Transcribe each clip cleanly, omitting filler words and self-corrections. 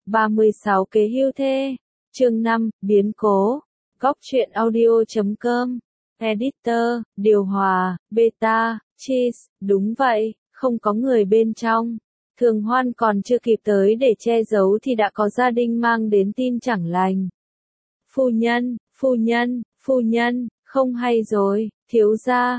36 kế hưu thê. Chương 5, biến cố. Góc truyện audio.com. Editor, điều hòa, beta, cheese, đúng vậy, không có người bên trong. Thường Hoan còn chưa kịp tới để che giấu thì đã có gia đình mang đến tin chẳng lành. Phu nhân, phu nhân, phu nhân, không hay rồi, thiếu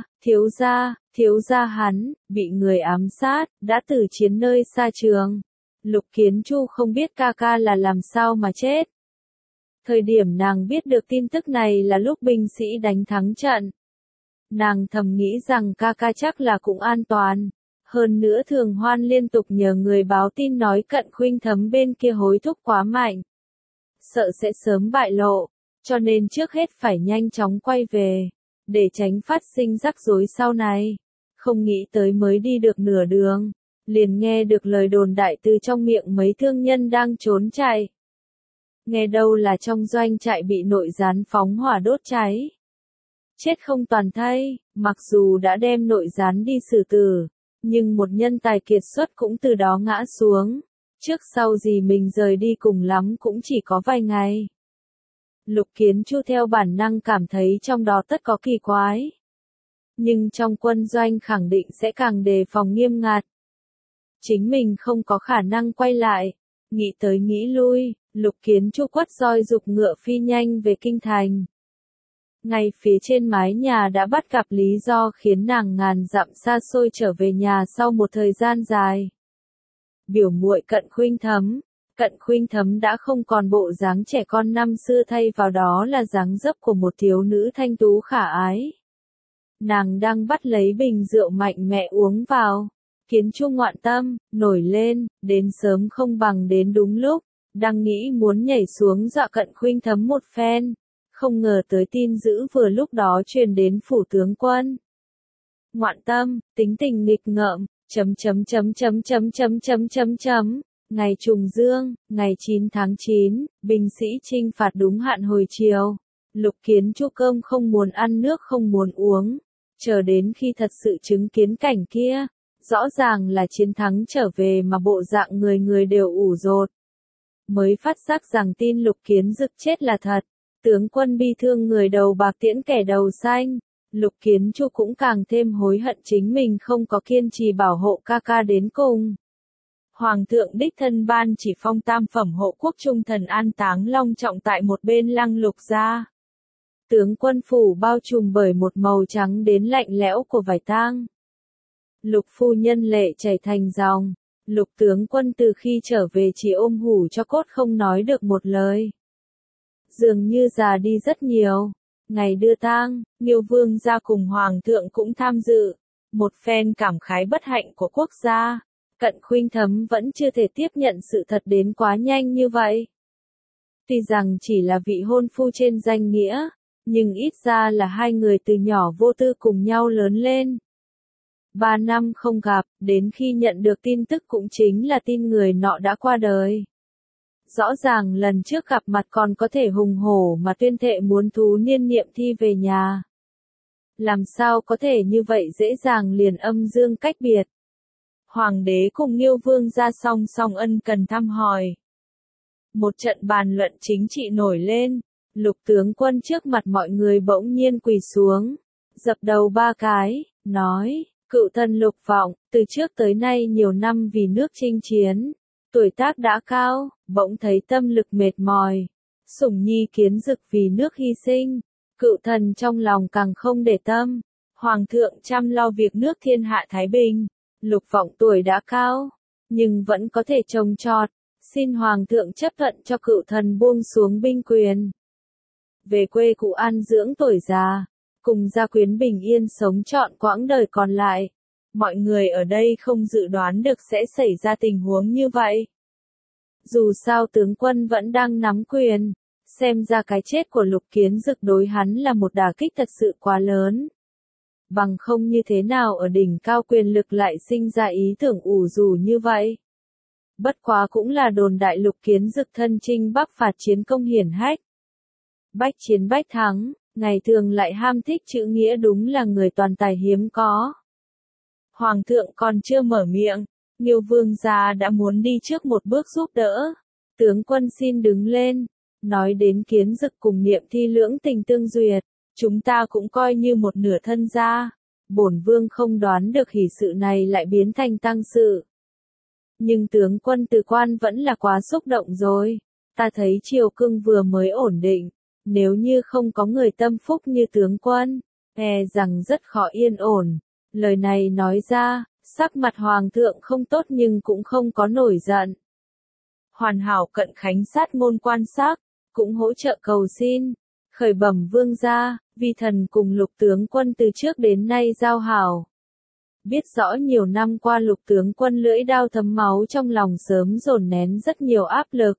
gia hắn, bị người ám sát, đã tử chiến nơi xa trường. Lục Kiến Chu không biết ca ca là làm sao mà chết. Thời điểm nàng biết được tin tức này là lúc binh sĩ đánh thắng trận. Nàng thầm nghĩ rằng ca ca chắc là cũng an toàn. Hơn nữa Thường Hoan liên tục nhờ người báo tin nói Cận Khuynh Thấm bên kia hối thúc quá mạnh. Sợ sẽ sớm bại lộ, cho nên trước hết phải nhanh chóng quay về, để tránh phát sinh rắc rối sau này. Không nghĩ tới mới đi được nửa đường, liền nghe được lời đồn đại từ trong miệng mấy thương nhân đang trốn chạy. Nghe đâu là trong doanh trại bị nội gián phóng hỏa đốt cháy. Chết không toàn thây, mặc dù đã đem nội gián đi xử tử, nhưng một nhân tài kiệt xuất cũng từ đó ngã xuống. Trước sau gì mình rời đi cùng lắm cũng chỉ có vài ngày. Lục Kiến Chu theo bản năng cảm thấy trong đó tất có kỳ quái. Nhưng trong quân doanh khẳng định sẽ càng đề phòng nghiêm ngặt. Chính mình không có khả năng quay lại. Nghĩ tới nghĩ lui, Lục Kiến Chu quất roi giục ngựa phi nhanh về kinh thành. Ngay phía trên mái nhà đã bắt gặp lý do khiến nàng ngàn dặm xa xôi trở về nhà sau một thời gian dài. Biểu muội Cận Khuynh Thấm đã không còn bộ dáng trẻ con năm xưa, thay vào đó là dáng dấp của một thiếu nữ thanh tú khả ái. Nàng đang bắt lấy bình rượu mạnh mẽ uống vào. Kiến Chu ngoạn tâm, nổi lên, đến sớm không bằng đến đúng lúc, đang nghĩ muốn nhảy xuống dọa Cận Khuynh Thấm một phen. Không ngờ tới tin dữ vừa lúc đó truyền đến phủ tướng quân. Ngoạn tâm, tính tình nghịch ngợm, Ngày trùng dương, ngày 9 tháng 9, binh sĩ chinh phạt đúng hạn hồi chiều. Lục Kiến Chu cơm không muốn ăn, nước không muốn uống. Chờ đến khi thật sự chứng kiến cảnh kia, rõ ràng là chiến thắng trở về mà bộ dạng người người đều ủ rột. Mới phát giác rằng tin Lục Kiến Dực chết là thật. Tướng quân bi thương người đầu bạc tiễn kẻ đầu xanh. Lục Kiến Chu cũng càng thêm hối hận chính mình không có kiên trì bảo hộ ca ca đến cùng. Hoàng thượng đích thân ban chỉ phong tam phẩm hộ quốc trung thần an táng long trọng tại một bên Lăng Lục gia. Tướng quân phủ bao trùm bởi một màu trắng đến lạnh lẽo của vải tang. Lục phu nhân lệ chảy thành dòng. Lục tướng quân từ khi trở về chỉ ôm hủ cho cốt, không nói được một lời. Dường như già đi rất nhiều. Ngày đưa tang, Nghiêu Vương gia cùng Hoàng thượng cũng tham dự. Một phen cảm khái bất hạnh của quốc gia. Cận Khuynh Thấm vẫn chưa thể tiếp nhận sự thật đến quá nhanh như vậy. Tuy rằng chỉ là vị hôn phu trên danh nghĩa, nhưng ít ra là hai người từ nhỏ vô tư cùng nhau lớn lên. 3 năm không gặp, đến khi nhận được tin tức cũng chính là tin người nọ đã qua đời. Rõ ràng lần trước gặp mặt còn có thể hùng hổ mà tuyên thệ muốn thú niên niệm thi về nhà. Làm sao có thể như vậy dễ dàng liền âm dương cách biệt. Hoàng đế cùng Nghiêu Vương ra song song ân cần thăm hỏi. Một trận bàn luận chính trị nổi lên. Lục tướng quân trước mặt mọi người bỗng nhiên quỳ xuống, dập đầu 3 cái, nói, cựu thần Lục Vọng, từ trước tới nay nhiều năm vì nước chinh chiến, tuổi tác đã cao, bỗng thấy tâm lực mệt mỏi. Sủng nhi Kiến Dực vì nước hy sinh, cựu thần trong lòng càng không để tâm. Hoàng thượng chăm lo việc nước thiên hạ thái bình. Lục Vọng tuổi đã cao, nhưng vẫn có thể trông trọt. Xin Hoàng thượng chấp thuận cho cựu thần buông xuống binh quyền. Về quê cụ an dưỡng tuổi già, cùng gia quyến bình yên sống trọn quãng đời còn lại. Mọi người ở đây không dự đoán được sẽ xảy ra tình huống như vậy. Dù sao tướng quân vẫn đang nắm quyền, xem ra cái chết của Lục Kiến Dực đối hắn là một đả kích thật sự quá lớn. Bằng không như thế nào ở đỉnh cao quyền lực lại sinh ra ý tưởng ủ rủ như vậy. Bất quá cũng là đồn đại Lục Kiến Dực thân chinh Bắc phạt chiến công hiển hách. Bách chiến bách thắng, ngày thường lại ham thích chữ nghĩa, đúng là người toàn tài hiếm có. Hoàng thượng còn chưa mở miệng, Nghiêu Vương gia đã muốn đi trước một bước giúp đỡ. Tướng quân xin đứng lên. Nói đến Kiến Dực cùng Niệm Thi lưỡng tình tương duyệt, chúng ta cũng coi như một nửa thân gia. Bổn vương không đoán được hỷ sự này lại biến thành tăng sự. Nhưng tướng quân từ quan vẫn là quá xúc động rồi. Ta thấy triều cương vừa mới ổn định. Nếu như không có người tâm phúc như tướng quân, e rằng rất khó yên ổn. Lời này nói ra, sắc mặt hoàng thượng không tốt nhưng cũng không có nổi giận. Hoàn hảo Cận Khánh sát ngôn quan sát, cũng hỗ trợ cầu xin. Khởi bẩm vương gia, vi thần cùng Lục tướng quân từ trước đến nay giao hảo. Biết rõ nhiều năm qua Lục tướng quân lưỡi đao thấm máu trong lòng sớm dồn nén rất nhiều áp lực.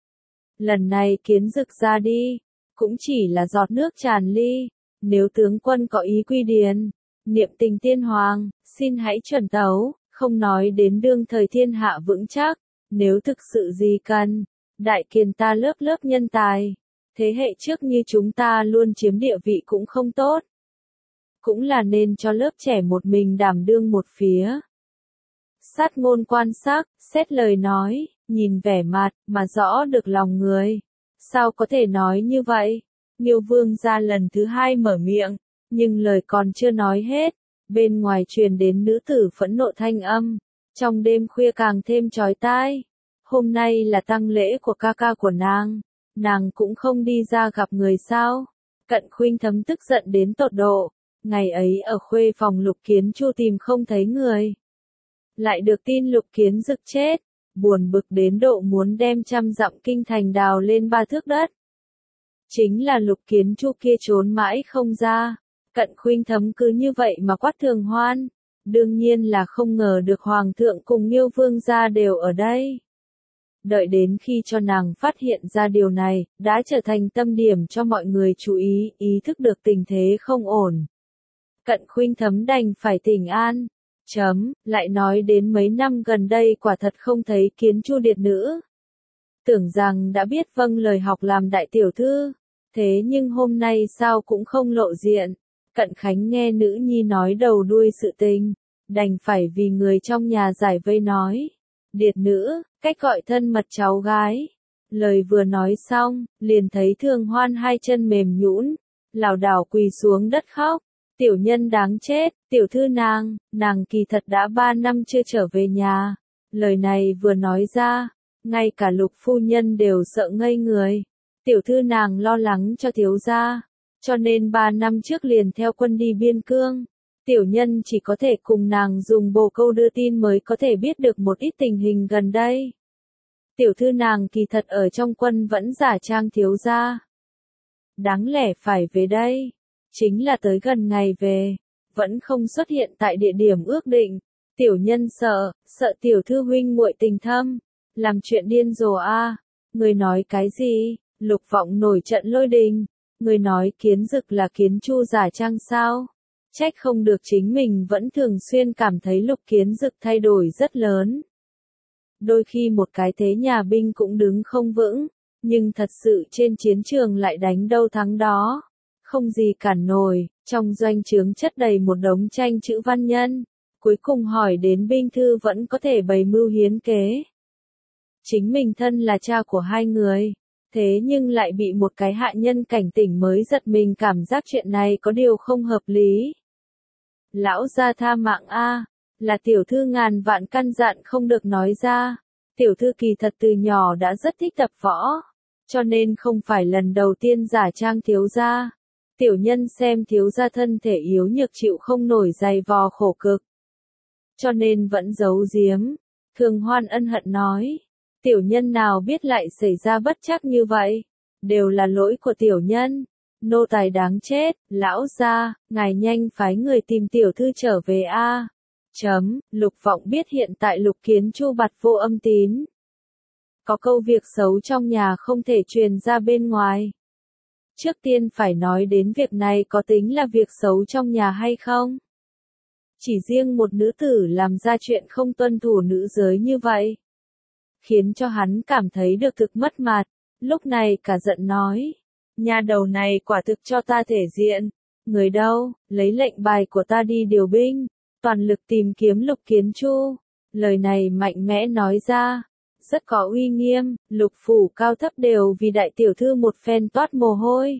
Lần này Kiến Dực ra đi, cũng chỉ là giọt nước tràn ly. Nếu tướng quân có ý quy điền, niệm tình tiên hoàng, xin hãy chuẩn tấu, không nói đến đương thời thiên hạ vững chắc. Nếu thực sự gì cần, đại kiền ta lớp lớp nhân tài. Thế hệ trước như chúng ta luôn chiếm địa vị cũng không tốt. Cũng là nên cho lớp trẻ một mình đảm đương một phía. Sát ngôn quan sát, xét lời nói, nhìn vẻ mặt, mà rõ được lòng người. Sao có thể nói như vậy? Nghiêu vương ra lần thứ hai mở miệng, nhưng lời còn chưa nói hết. Bên ngoài truyền đến nữ tử phẫn nộ thanh âm. Trong đêm khuya càng thêm chói tai. Hôm nay là tang lễ của ca ca của nàng cũng không đi ra gặp người sao. Cận Khuynh Thấm tức giận đến tột độ. Ngày ấy ở khuê phòng Lục Kiến Chu tìm không thấy người. Lại được tin Lục Kiến Dực chết. Buồn bực đến độ muốn đem 100 dặm kinh thành đào lên 3 thước đất. Chính là Lục Kiến Chu kia trốn mãi không ra. Cận Khuynh Thấm cứ như vậy mà quát Thường Hoan. Đương nhiên là không ngờ được Hoàng thượng cùng Nghiêu vương gia đều ở đây. Đợi đến khi cho nàng phát hiện ra điều này, đã trở thành tâm điểm cho mọi người chú ý, ý thức được tình thế không ổn. Cận Khuynh Thấm đành phải thỉnh an. Lại nói đến mấy năm gần đây quả thật không thấy Kiến Chu điệt nữ. Tưởng rằng đã biết vâng lời học làm đại tiểu thư. Thế nhưng hôm nay sao cũng không lộ diện. Cận Khánh nghe nữ nhi nói đầu đuôi sự tình. Đành phải vì người trong nhà giải vây nói. Điệt nữ, cách gọi thân mật cháu gái. Lời vừa nói xong, liền thấy Thường Hoan hai chân mềm nhũn, lảo đảo quỳ xuống đất khóc. Tiểu nhân đáng chết, tiểu thư nàng kỳ thật đã 3 năm chưa trở về nhà. Lời này vừa nói ra, ngay cả Lục phu nhân đều sợ ngây người. Tiểu thư nàng lo lắng cho thiếu gia, cho nên 3 năm trước liền theo quân đi biên cương. Tiểu nhân chỉ có thể cùng nàng dùng bồ câu đưa tin mới có thể biết được một ít tình hình gần đây. Tiểu thư nàng kỳ thật ở trong quân vẫn giả trang thiếu gia. Đáng lẽ phải về đây. Chính là tới gần ngày về, vẫn không xuất hiện tại địa điểm ước định. Tiểu nhân sợ tiểu thư huynh muội tình thâm, làm chuyện điên rồ a. Người nói cái gì? Lục Vọng nổi trận lôi đình. Người nói Kiến Dực là Kiến Chu giả trang sao? Trách không được chính mình vẫn thường xuyên cảm thấy Lục Kiến Dực thay đổi rất lớn. Đôi khi một cái thế nhà binh cũng đứng không vững, nhưng thật sự trên chiến trường lại đánh đâu thắng đó. Không gì cản nổi, trong doanh trướng chất đầy một đống tranh chữ văn nhân, cuối cùng hỏi đến binh thư vẫn có thể bày mưu hiến kế. Chính mình thân là cha của hai người, thế nhưng lại bị một cái hạ nhân cảnh tỉnh mới giật mình cảm giác chuyện này có điều không hợp lý. Lão gia tha mạng a, là tiểu thư ngàn vạn căn dặn không được nói ra. Tiểu thư kỳ thật từ nhỏ đã rất thích tập võ, cho nên không phải lần đầu tiên giả trang thiếu gia. Tiểu nhân xem thiếu gia thân thể yếu nhược chịu không nổi dày vò khổ cực, cho nên vẫn giấu giếm. Thường Hoan ân hận nói, tiểu nhân nào biết lại xảy ra bất trắc như vậy, đều là lỗi của tiểu nhân, nô tài đáng chết. Lão gia, ngài nhanh phái người tìm tiểu thư trở về a. Lục Vọng biết hiện tại Lục Kiến Chu bặt vô âm tín, có câu việc xấu trong nhà không thể truyền ra bên ngoài. Trước tiên phải nói đến việc này có tính là việc xấu trong nhà hay không? Chỉ riêng một nữ tử làm ra chuyện không tuân thủ nữ giới như vậy, khiến cho hắn cảm thấy được thực mất mặt. Lúc này cả giận nói, nhà đầu này quả thực cho ta thể diện. Người đâu, lấy lệnh bài của ta đi điều binh, toàn lực tìm kiếm Lục Kiến Chu. Lời này mạnh mẽ nói ra, rất có uy nghiêm, lục phủ cao thấp đều vì đại tiểu thư một phen toát mồ hôi.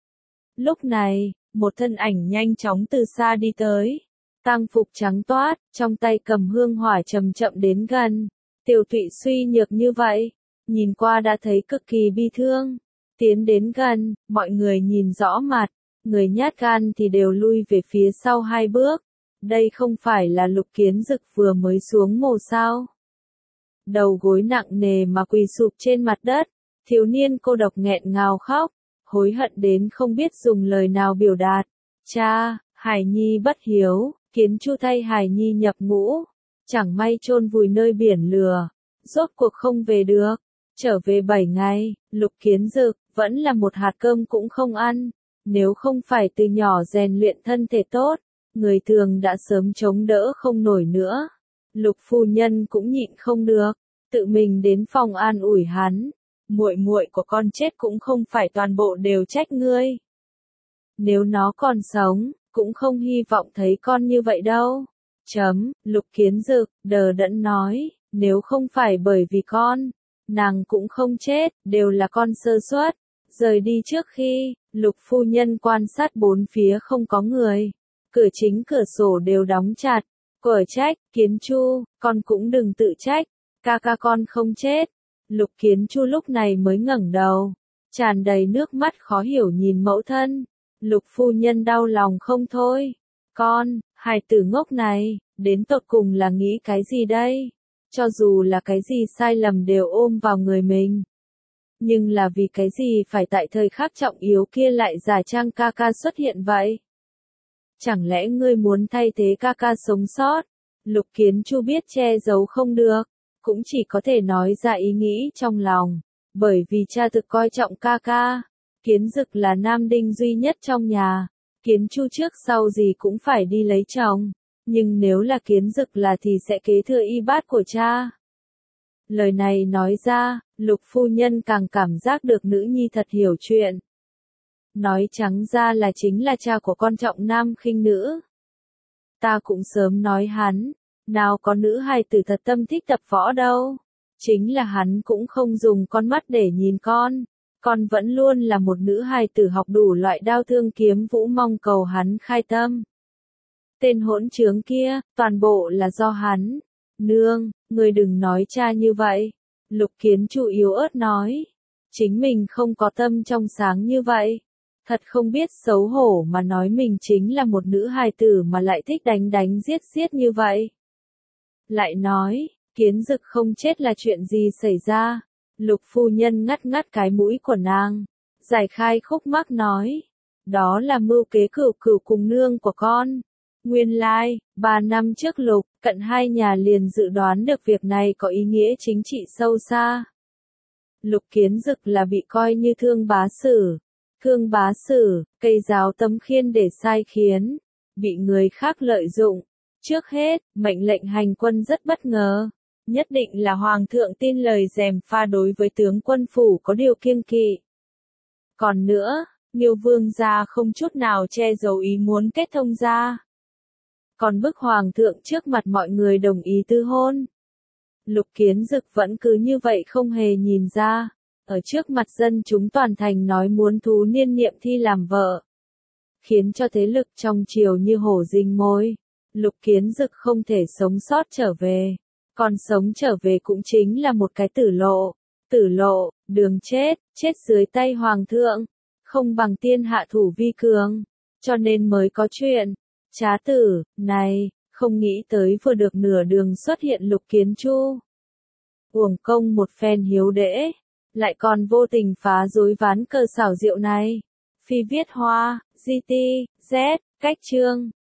Lúc này, một thân ảnh nhanh chóng từ xa đi tới, tang phục trắng toát, trong tay cầm hương hỏa chậm chậm đến gần. Tiểu Thụy suy nhược như vậy, nhìn qua đã thấy cực kỳ bi thương. Tiến đến gần, mọi người nhìn rõ mặt, người nhát gan thì đều lui về phía sau 2 bước. Đây không phải là Lục Kiến Dực vừa mới xuống mồ sao? Đầu gối nặng nề mà quỳ sụp trên mặt đất, thiếu niên cô độc nghẹn ngào khóc, hối hận đến không biết dùng lời nào biểu đạt. Cha, Hải Nhi bất hiếu, Kiến Chu thay Hải Nhi nhập ngũ, chẳng may chôn vùi nơi biển lửa, rốt cuộc không về được. Trở về 7 ngày, Lục Kiến Dực vẫn là một hạt cơm cũng không ăn. Nếu không phải từ nhỏ rèn luyện thân thể tốt, người thường đã sớm chống đỡ không nổi nữa. Lục phu nhân cũng nhịn không được, tự mình đến phòng an ủi hắn. Muội muội của con chết cũng không phải toàn bộ đều trách ngươi. Nếu nó còn sống, cũng không hy vọng thấy con như vậy đâu. Lục Kiến Dực đờ đẫn nói, nếu không phải bởi vì con, nàng cũng không chết, đều là con sơ suất. Rời đi trước khi, Lục phu nhân quan sát bốn phía không có người. Cửa chính cửa sổ đều đóng chặt. Quở trách, Kiến Chu, con cũng đừng tự trách. Ca ca con không chết. Lục Kiến Chu lúc này mới ngẩng đầu, tràn đầy nước mắt khó hiểu nhìn mẫu thân. Lục phu nhân đau lòng không thôi. Con, hài tử ngốc này, đến tột cùng là nghĩ cái gì đây? Cho dù là cái gì sai lầm đều ôm vào người mình. Nhưng là vì cái gì phải tại thời khắc trọng yếu kia lại giả trang ca ca xuất hiện vậy? Chẳng lẽ ngươi muốn thay thế ca ca sống sót? Lục Kiến Chu biết che giấu không được, cũng chỉ có thể nói ra ý nghĩ trong lòng, bởi vì cha thực coi trọng ca ca. Kiến Dực là nam đinh duy nhất trong nhà, Kiến Chu trước sau gì cũng phải đi lấy chồng, nhưng nếu là Kiến Dực là thì sẽ kế thừa y bát của cha. Lời này nói ra, Lục phu nhân càng cảm giác được nữ nhi thật hiểu chuyện. Nói trắng ra là chính là cha của con trọng nam khinh nữ. Ta cũng sớm nói hắn, nào có nữ hài tử thật tâm thích tập võ đâu. Chính là hắn cũng không dùng con mắt để nhìn con vẫn luôn là một nữ hài tử học đủ loại đao thương kiếm vũ mong cầu hắn khai tâm. Tên hỗn trướng kia, toàn bộ là do hắn. Nương, người đừng nói cha như vậy. Lục Kiến Chu yếu ớt nói. Chính mình không có tâm trong sáng như vậy. Thật không biết xấu hổ mà nói mình chính là một nữ hài tử mà lại thích đánh đánh giết giết như vậy. Lại nói, Kiến Dực không chết là chuyện gì xảy ra? Lục phu nhân ngắt ngắt cái mũi của nàng, giải khai khúc mắc nói. Đó là mưu kế cửu cửu cùng nương của con. Nguyên lai, 3 năm trước Lục, Cận hai nhà liền dự đoán được việc này có ý nghĩa chính trị sâu xa. Lục Kiến Dực là bị coi như thương bá sử. Thương bá sử, cây giáo tấm khiên để sai khiến, bị người khác lợi dụng. Trước hết, mệnh lệnh hành quân rất bất ngờ. Nhất định là Hoàng thượng tin lời gièm pha đối với tướng quân phủ có điều kiêng kỵ. Còn nữa, Nghiêu Vương gia không chút nào che giấu ý muốn kết thông gia. Còn bức Hoàng thượng trước mặt mọi người đồng ý tư hôn. Lục Kiến Dực vẫn cứ như vậy không hề nhìn ra. Ở trước mặt dân chúng toàn thành nói muốn thú niên niệm thi làm vợ. Khiến cho thế lực trong triều như hổ rình mồi. Lục Kiến Dực không thể sống sót trở về. Còn sống trở về cũng chính là một cái tử lộ. Tử lộ, đường chết, chết dưới tay Hoàng thượng. Không bằng tiên hạ thủ vi cường. Cho nên mới có chuyện. Trá tử, này, không nghĩ tới vừa được nửa đường xuất hiện Lục Kiến Chu. Uổng công một phen hiếu đễ. Lại còn vô tình phá rối ván cờ xảo diệu này. Phi viết hoa, GT, Z, cách chương.